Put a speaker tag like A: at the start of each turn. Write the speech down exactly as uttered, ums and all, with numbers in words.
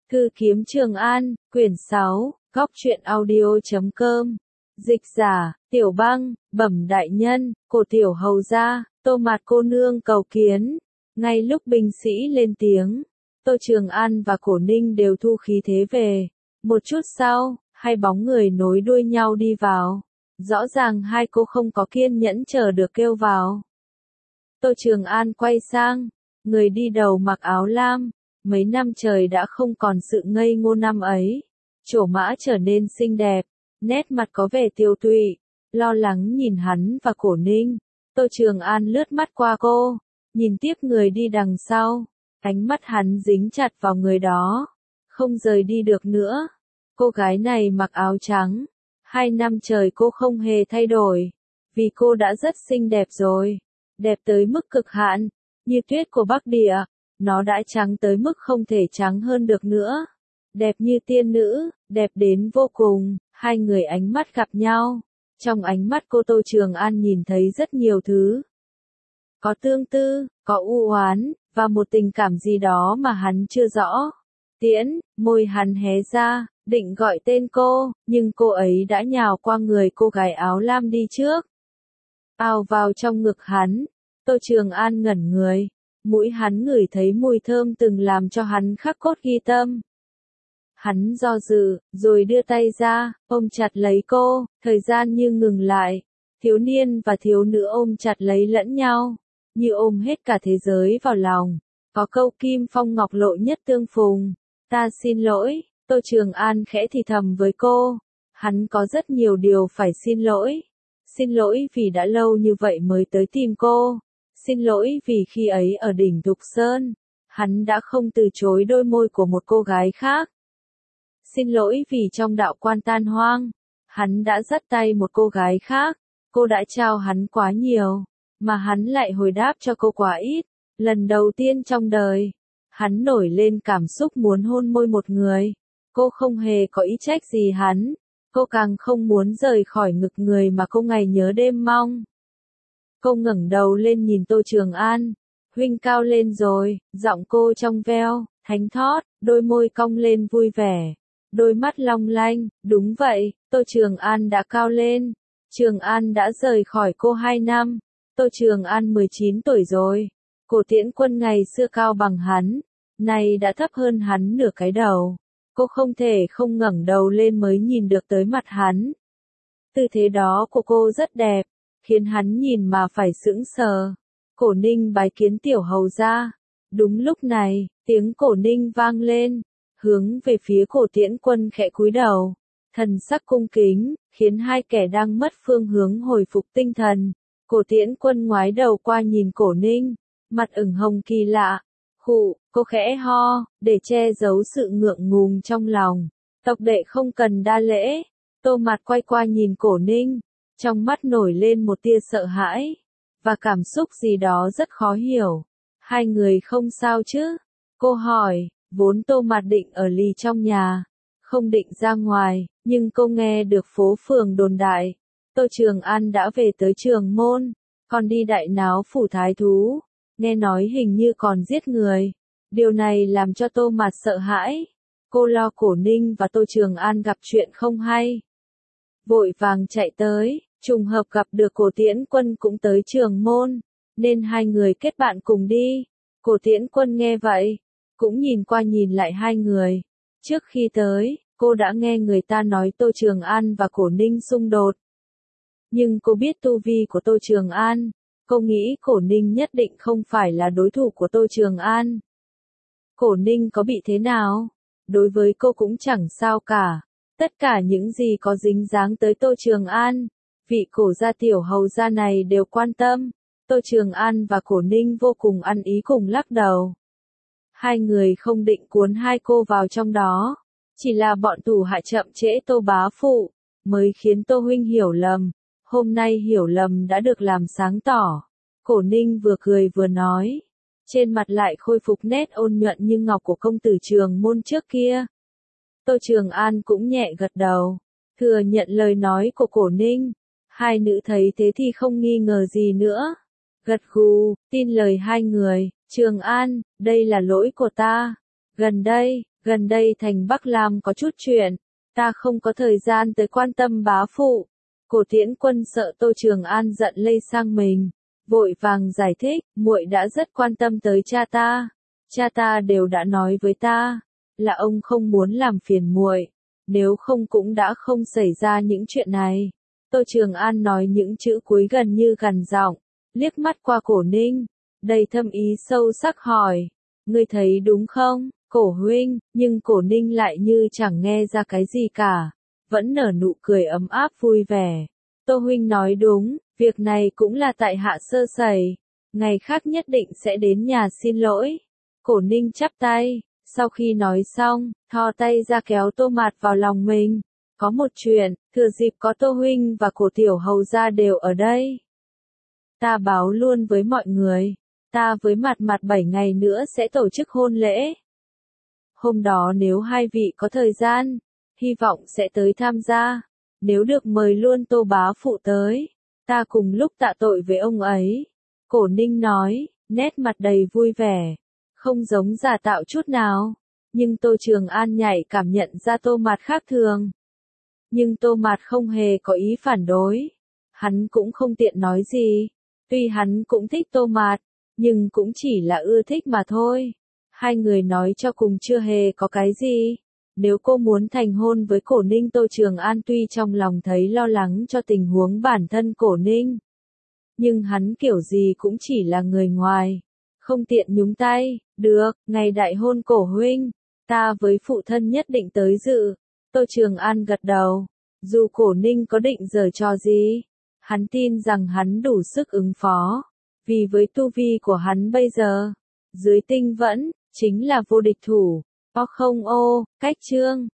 A: Thư kiếm Trường An, quyển sáu, góc truyện audio.com. Dịch giả, Tiểu Băng, bẩm đại nhân, cổ tiểu hầu gia, Tô Mạt cô nương cầu kiến. Ngay lúc binh sĩ lên tiếng, Tô Trường An và Cổ Ninh đều thu khí thế về. Một chút sau, hai bóng người nối đuôi nhau đi vào. Rõ ràng hai cô không có kiên nhẫn chờ được kêu vào. Tô Trường An quay sang, người đi đầu mặc áo lam. Mấy năm trời đã không còn sự ngây ngô năm ấy. Trổ mã trở nên xinh đẹp, nét mặt có vẻ tiêu tụy, lo lắng nhìn hắn và Cổ Ninh. Tô Trường An lướt mắt qua cô, nhìn tiếp người đi đằng sau, ánh mắt hắn dính chặt vào người đó, không rời đi được nữa. Cô gái này mặc áo trắng, hai năm trời cô không hề thay đổi, vì cô đã rất xinh đẹp rồi, đẹp tới mức cực hạn, như tuyết của Bắc Địa. Nó đã trắng tới mức không thể trắng hơn được nữa. Đẹp như tiên nữ, đẹp đến vô cùng, hai người ánh mắt gặp nhau. Trong ánh mắt cô Tô Trường An nhìn thấy rất nhiều thứ. Có tương tư, có u oán, và một tình cảm gì đó mà hắn chưa rõ. Tiễn, môi hắn hé ra, định gọi tên cô, nhưng cô ấy đã nhào qua người cô gái áo lam đi trước. Ào vào trong ngực hắn, Tô Trường An ngẩn người. Mũi hắn ngửi thấy mùi thơm từng làm cho hắn khắc cốt ghi tâm. Hắn do dự, rồi đưa tay ra, ôm chặt lấy cô, thời gian như ngừng lại. Thiếu niên và thiếu nữ ôm chặt lấy lẫn nhau, như ôm hết cả thế giới vào lòng. Có câu kim phong ngọc lộ nhất tương phùng. Ta xin lỗi, Tô Trường An khẽ thì thầm với cô. Hắn có rất nhiều điều phải xin lỗi. Xin lỗi vì đã lâu như vậy mới tới tìm cô. Xin lỗi vì khi ấy ở đỉnh Thục Sơn, hắn đã không từ chối đôi môi của một cô gái khác. Xin lỗi vì trong đạo quan tan hoang, hắn đã dắt tay một cô gái khác. Cô đã trao hắn quá nhiều, mà hắn lại hồi đáp cho cô quá ít. Lần đầu tiên trong đời, hắn nổi lên cảm xúc muốn hôn môi một người. Cô không hề có ý trách gì hắn. Cô càng không muốn rời khỏi ngực người mà cô ngày nhớ đêm mong. Cô ngẩng đầu lên nhìn Tô Trường An. Huynh cao lên rồi, giọng cô trong veo, thánh thót, đôi môi cong lên vui vẻ. Đôi mắt long lanh, đúng vậy, Tô Trường An đã cao lên. Trường An đã rời khỏi cô hai năm. Tô Trường An mười chín tuổi rồi. Cổ Tiễn Quân ngày xưa cao bằng hắn, nay đã thấp hơn hắn nửa cái đầu. Cô không thể không ngẩng đầu lên mới nhìn được tới mặt hắn. Tư thế đó của cô rất đẹp, khiến hắn nhìn mà phải sững sờ. Cổ Ninh bái kiến tiểu hầu gia. Đúng lúc này, tiếng Cổ Ninh vang lên, hướng về phía Cổ Tiễn Quân khẽ cúi đầu. Thần sắc cung kính, khiến hai kẻ đang mất phương hướng hồi phục tinh thần. Cổ Tiễn Quân ngoái đầu qua nhìn Cổ Ninh, mặt ửng hồng kỳ lạ. Khụ, cô khẽ ho, để che giấu sự ngượng ngùng trong lòng. Tộc đệ không cần đa lễ. Tô Mạt quay qua nhìn Cổ Ninh. Trong mắt nổi lên một tia sợ hãi, và cảm xúc gì đó rất khó hiểu. Hai người không sao chứ? Cô hỏi, vốn Tô Mạt định ở lì trong nhà, không định ra ngoài, nhưng cô nghe được phố phường đồn đại. Tô Trường An đã về tới Trường Môn, còn đi đại náo phủ thái thú, nghe nói hình như còn giết người. Điều này làm cho Tô Mạt sợ hãi. Cô lo Cổ Ninh và Tô Trường An gặp chuyện không hay. Vội vàng chạy tới. Trùng hợp gặp được Cổ Tiễn Quân cũng tới Trường Môn, nên hai người kết bạn cùng đi. Cổ Tiễn Quân nghe vậy, cũng nhìn qua nhìn lại hai người. Trước khi tới, cô đã nghe người ta nói Tô Trường An và Cổ Ninh xung đột. Nhưng cô biết tu vi của Tô Trường An, cô nghĩ Cổ Ninh nhất định không phải là đối thủ của Tô Trường An. Cổ Ninh có bị thế nào? Đối với cô cũng chẳng sao cả. Tất cả những gì có dính dáng tới Tô Trường An, vị cổ gia tiểu hầu gia này đều quan tâm. Tô Trường An và Cổ Ninh vô cùng ăn ý cùng lắc đầu. Hai người không định cuốn hai cô vào trong đó. Chỉ là bọn thủ hạ chậm trễ Tô bá phụ, mới khiến Tô huynh hiểu lầm. Hôm nay hiểu lầm đã được làm sáng tỏ. Cổ Ninh vừa cười vừa nói. Trên mặt lại khôi phục nét ôn nhuận như ngọc của công tử Trường Môn trước kia. Tô Trường An cũng nhẹ gật đầu, thừa nhận lời nói của Cổ Ninh. Hai nữ thấy thế thì không nghi ngờ gì nữa. Gật gù, tin lời hai người. Trường An, đây là lỗi của ta. Gần đây, Gần đây thành Bắc Lam có chút chuyện, ta không có thời gian tới quan tâm bá phụ. Cổ Tiễn Quân sợ Tô Trường An giận lây sang mình, vội vàng giải thích, muội đã rất quan tâm tới cha ta. Cha ta đều đã nói với ta, là ông không muốn làm phiền muội, nếu không cũng đã không xảy ra những chuyện này. Tô Trường An nói những chữ cuối gần như gằn giọng, liếc mắt qua Cổ Ninh, đầy thâm ý sâu sắc hỏi, ngươi thấy đúng không, Cổ huynh, nhưng Cổ Ninh lại như chẳng nghe ra cái gì cả, vẫn nở nụ cười ấm áp vui vẻ. Tô huynh nói đúng, việc này cũng là tại hạ sơ sẩy, ngày khác nhất định sẽ đến nhà xin lỗi. Cổ Ninh chắp tay, sau khi nói xong, thò tay ra kéo Tô Mạt vào lòng mình. Có một chuyện, thừa dịp có Tô huynh và Cổ tiểu hầu gia đều ở đây. Ta báo luôn với mọi người, ta với Mạt Mạt bảy ngày nữa sẽ tổ chức hôn lễ. Hôm đó nếu hai vị có thời gian, hy vọng sẽ tới tham gia. Nếu được mời luôn Tô bá phụ tới, ta cùng lúc tạ tội với ông ấy. Cổ Ninh nói, nét mặt đầy vui vẻ, không giống giả tạo chút nào. Nhưng Tô Trường An nhạy cảm nhận ra Tô Mạt khác thường. Nhưng Tô Mạt không hề có ý phản đối. Hắn cũng không tiện nói gì. Tuy hắn cũng thích Tô Mạt, nhưng cũng chỉ là ưa thích mà thôi. Hai người nói cho cùng chưa hề có cái gì. Nếu cô muốn thành hôn với Cổ Ninh, Tô Trường An tuy trong lòng thấy lo lắng cho tình huống bản thân Cổ Ninh. Nhưng hắn kiểu gì cũng chỉ là người ngoài. Không tiện nhúng tay, được, ngày đại hôn Cổ huynh, ta với phụ thân nhất định tới dự. Tô Trường An gật đầu, dù Cổ Ninh có định giở trò gì, hắn tin rằng hắn đủ sức ứng phó, vì với tu vi của hắn bây giờ, dưới tinh vẫn, chính là vô địch thủ. O không ô, cách chương.